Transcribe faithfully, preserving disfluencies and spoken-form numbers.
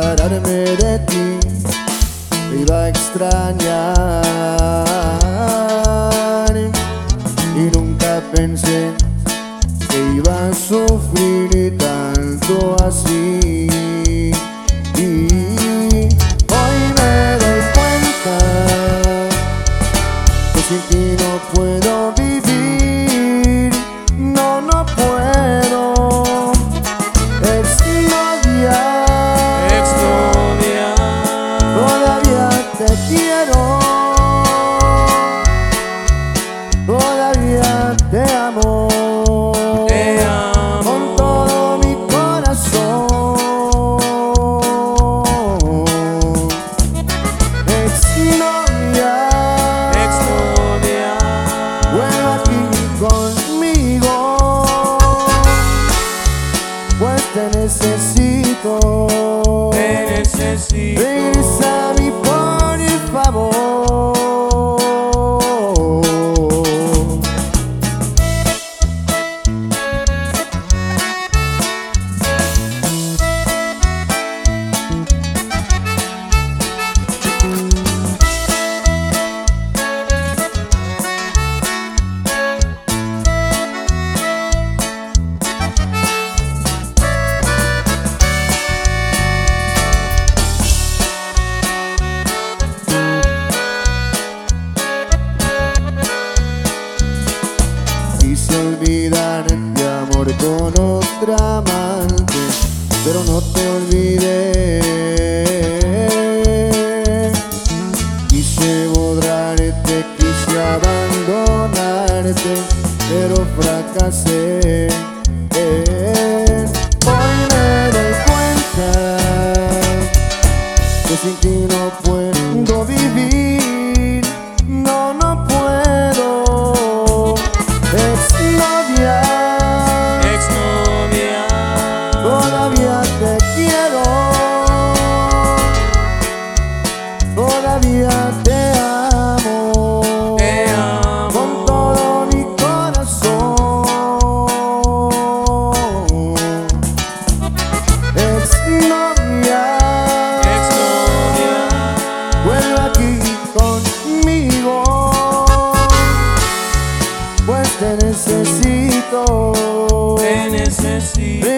separarme de ti, te iba a extrañar y nunca pensé que iba a sufrir tanto así. Y hoy me doy cuenta que sin ti no puedo vivir, no, no puedo. Exnoviar, exnoviar, todavía te quiero, todavía te amo, te amo con todo mi corazón. Exnoviar, exnoviar, vuelve aquí conmigo, pues te necesito. te necesito. Regresa a mí por favor. Quise olvidarte, amor, con otra amante, pero no te olvidé. Quise borrarte, quise abandonarte, pero fracasé. Hoy me doy cuenta que sin ti no puedo vivir, no, no puedo. Exnoviar, Exnoviar, todavía te quiero, todavía te amo, te amo con todo mi corazón. Exnoviar, exnoviar, vuelve aquí conmigo, pues te necesito. te necesito.